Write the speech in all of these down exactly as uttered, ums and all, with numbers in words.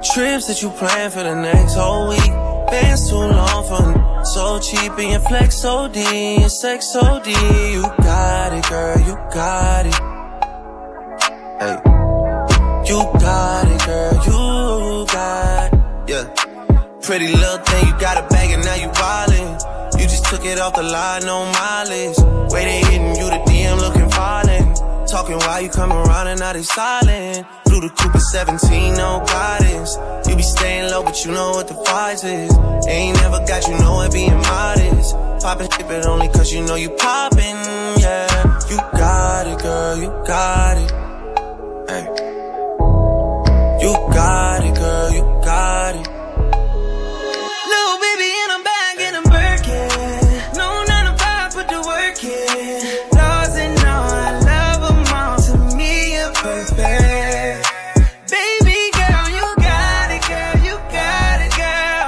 Trips that you plan for the next whole week. Bands too long for so cheap and your flex so D and sex so D. You got it, girl, you got it. Hey, you got it, girl, you got it. Yeah, pretty little thing, you got a bag and now you wildin'. You just took it off the line, no mileage. Way they hitting you, the D M looking violent. Talking while you come around and now they silent. Flew the Cooper seventeen, no guidance. You be staying low, but you know what the price is. Ain't never got you know it being modest. Poppin' shit, but only cause you know you poppin', yeah. You got it, girl, you got it. Hey. You got it, girl, you got it. Little baby in a bag and a Birkin. No nine to five, put the work in. Laws and all, I love them all. To me, you're perfect. Baby girl, you got it, girl, you got it, girl.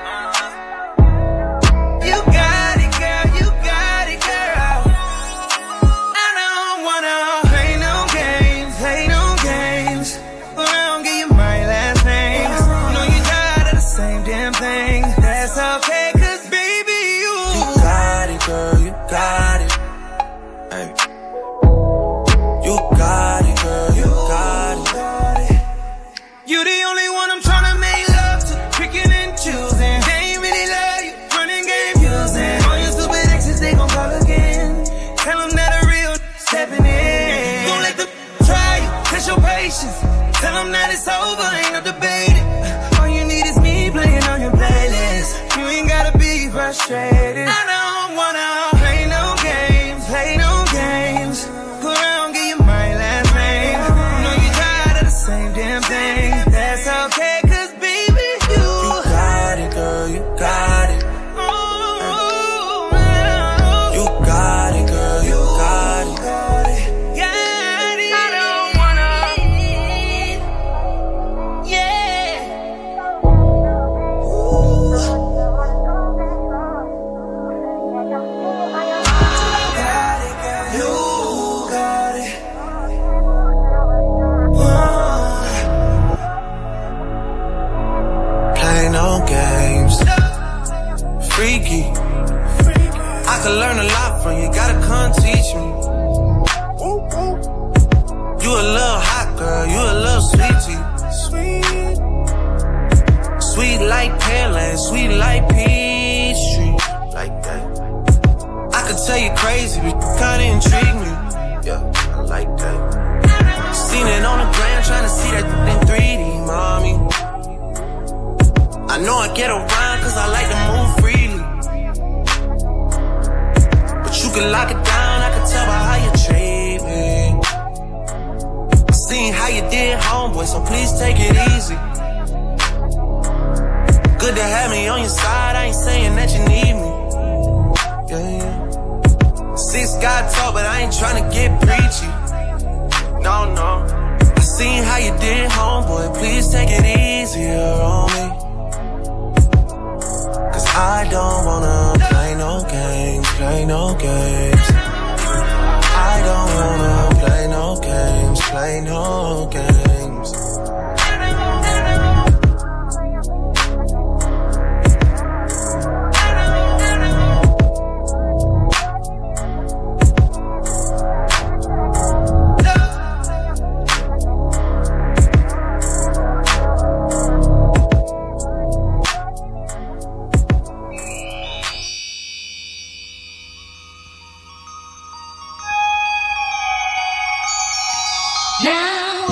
You got it, girl, you got it, girl. I don't wanna play no games, play no games. But I don't give you my last name. You know you tired of the same damn thing. That's okay, cause baby, you You got it, girl, you got it. Hey. You got it, girl, you got it. You the only one I'm tryna make love to, picking and choosing. They ain't really love you, running game using. All your stupid exes, they gon' call again. Tell them that a real stepping in. Don't let them try you, test your patience. Tell them that it's over, ain't no debating. All you need is me playing on your playlist. You ain't gotta be frustrated. I don't wanna play no games, play no games. Go around, give you my last name. You know you tired of the same damn thing. That's okay, cause baby, you You got it, girl, you got it. oh, You got it, girl, you got it. got it. I don't wanna, yeah. Got it, girl, you got it. Play no games. Freaky. I could learn a lot from you, gotta come teach me. You a little hot girl, you a little sweetie. Sweet. Sweet like Pearland, sweet like Peachtree. Like that. I could tell you crazy, but you kinda intrigue me. Yeah, I like that. Seen it on the gram, tryna see that in three D, mommy. I know I get around cause I like to move freely. But you can lock it down, I can tell by how you treat me. I seen how you did, homeboy, so please take it easy. Good to have me on your side, I ain't saying that you need me. Yeah, yeah. Six guy talk, but I ain't tryna get preachy. No, no. I seen how you did, homeboy, please take it easier on me. Cause I don't wanna play no games, play no games. I don't wanna play no games, play no games. Now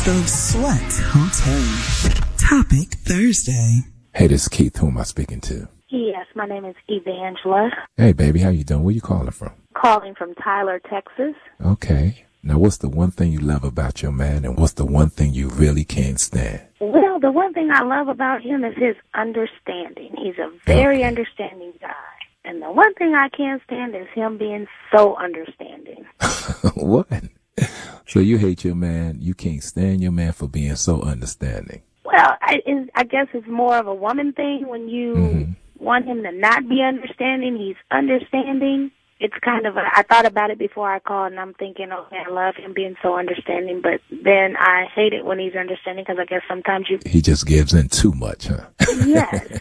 The Sweat Hotel. Topic Thursday. Hey, this is Keith. Who am I speaking to? Yes, my name is Evangela. Hey, baby, how you doing? Where you calling from? Calling from Tyler, Texas. Okay. Now, what's the one thing you love about your man, and what's the one thing you really can't stand? Well, the one thing I love about him is his understanding. He's a very Okay. understanding guy. And the one thing I can't stand is him being so understanding. What? So you hate your man, you can't stand your man for being so understanding. Well, I, it, I guess it's more of a woman thing when you Mm-hmm. want him to not be understanding. He's understanding. It's kind of a, I thought about it before I called, and I'm thinking, okay, I love him being so understanding, but then I hate it when he's understanding because I guess sometimes you... He just gives in too much, huh? Yes.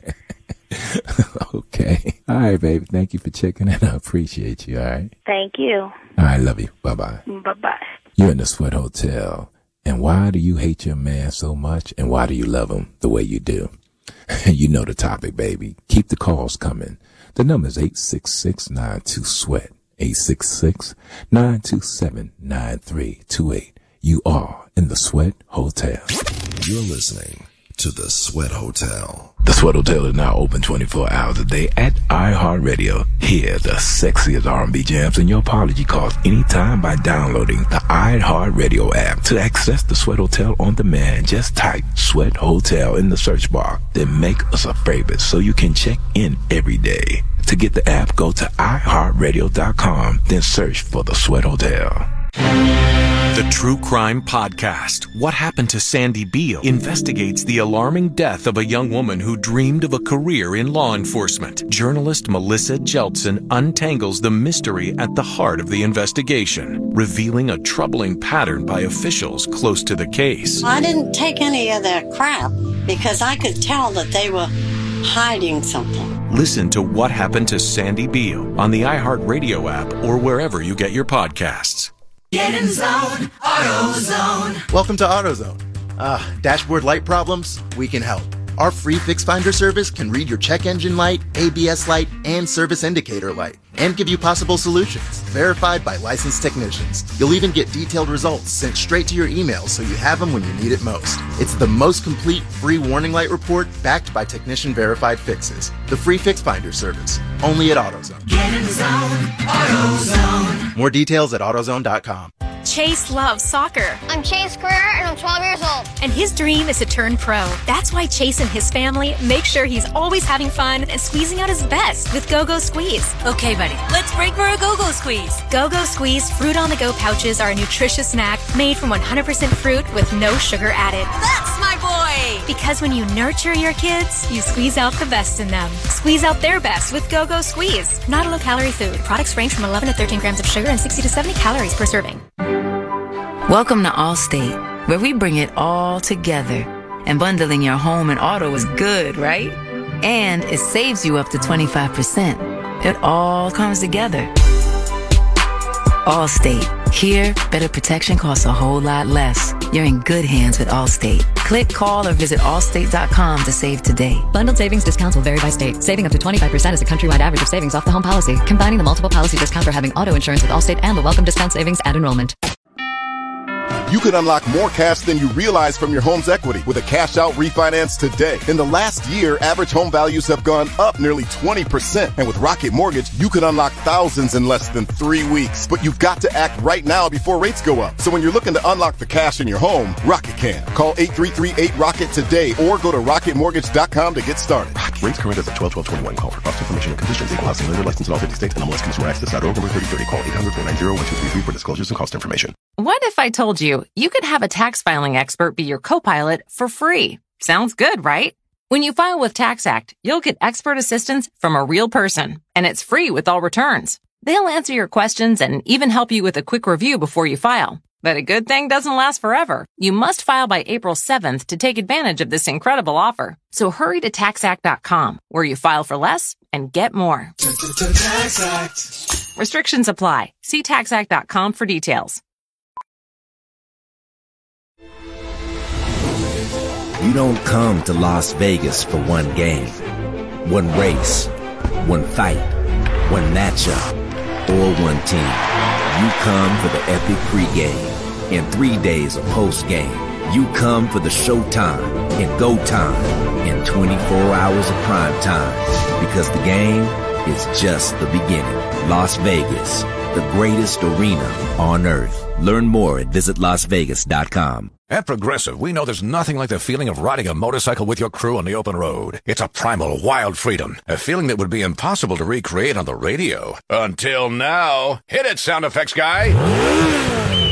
Okay. All right, baby. Thank you for checking in. I appreciate you, all right? Thank you. All right, love you. Bye-bye. Bye-bye. You're in the Sweat Hotel. And why do you hate your man so much, and why do you love him the way you do? You know the topic, baby. Keep the calls coming. The number is eight six six, nine two, SWEAT, eight six six, nine two seven, nine three two eight. You are in the Sweat Hotel. You're listening to the Sweat Hotel. The Sweat Hotel is now open twenty-four hours a day at iHeartRadio. Hear the sexiest R and B jams in your apology calls anytime by downloading the iHeartRadio app. To access the Sweat Hotel on demand, just type Sweat Hotel in the search bar. Then make us a favorite so you can check in every day. To get the app, go to i heart radio dot com, then search for the Sweat Hotel. The True Crime Podcast, What Happened to Sandy Beale, investigates the alarming death of a young woman who dreamed of a career in law enforcement. Journalist Melissa Jeltsin untangles the mystery at the heart of the investigation, revealing a troubling pattern by officials close to the case. I didn't take any of their crap because I could tell that they were hiding something. Listen to What Happened to Sandy Beale on the iHeartRadio app or wherever you get your podcasts. Get in zone, AutoZone. Welcome to AutoZone. Uh, dashboard light problems? We can help. Our free Fix Finder service can read your check engine light, A B S light, and service indicator light, and give you possible solutions, verified by licensed technicians. You'll even get detailed results sent straight to your email so you have them when you need it most. It's the most complete free warning light report backed by technician-verified fixes. The free Fix Finder service, only at AutoZone. Get in zone, AutoZone. More details at AutoZone dot com. Chase loves soccer. I'm Chase Greer, and I'm twelve years old. And his dream is to turn pro. That's why Chase and his family make sure he's always having fun and squeezing out his best with Go-Go Squeeze. Okay, buddy, let's break for a Go-Go Squeeze. Go-Go Squeeze Fruit on the Go pouches are a nutritious snack made from one hundred percent fruit with no sugar added. That's my boy! Because when you nurture your kids, you squeeze out the best in them. Squeeze out their best with Go-Go Squeeze. Not a low-calorie food. Products range from eleven to thirteen grams of sugar and sixty to seventy calories per serving. Welcome to Allstate, where we bring it all together. And bundling your home and auto is good, right? And it saves you up to twenty-five percent. It all comes together. Allstate. Here, better protection costs a whole lot less. You're in good hands with Allstate. Click, call, or visit allstate dot com to save today. Bundled savings discounts will vary by state. Saving up to twenty-five percent is a countrywide average of savings off the home policy. Combining the multiple policy discount or having auto insurance with Allstate and the welcome discount savings at enrollment. You could unlock more cash than you realize from your home's equity with a cash-out refinance today. In the last year, average home values have gone up nearly twenty percent. And with Rocket Mortgage, you could unlock thousands in less than three weeks. But you've got to act right now before rates go up. So when you're looking to unlock the cash in your home, Rocket can. Call eight three three eight ROCKET today or go to rocket mortgage dot com to get started. Rocket. Rates current as of twelve twelve twenty-one. Call for cost information and conditions. Equal housing lender license in all fifty states and M L S Consumer Access dot org. Number thirty thirty. Call eight hundred four nine zero one two three three for disclosures and cost information. What if I told you you could have a tax filing expert be your co-pilot for free? Sounds good, right? When you file with TaxAct, you'll get expert assistance from a real person, and it's free with all returns. They'll answer your questions and even help you with a quick review before you file. But a good thing doesn't last forever. You must file by April seventh to take advantage of this incredible offer. So hurry to tax act dot com, where you file for less and get more. TaxAct. Restrictions apply. See tax act dot com for details. You don't come to Las Vegas for one game, one race, one fight, one matchup, or one team. You come for the epic pregame, and three days of post-game. You come for the showtime and go time and twenty-four hours of prime time, because the game is just the beginning. Las Vegas, the greatest arena on earth. Learn more at visit las vegas dot com. At Progressive, we know there's nothing like the feeling of riding a motorcycle with your crew on the open road. It's a primal, wild freedom, a feeling that would be impossible to recreate on the radio. Until now. Hit it, sound effects guy!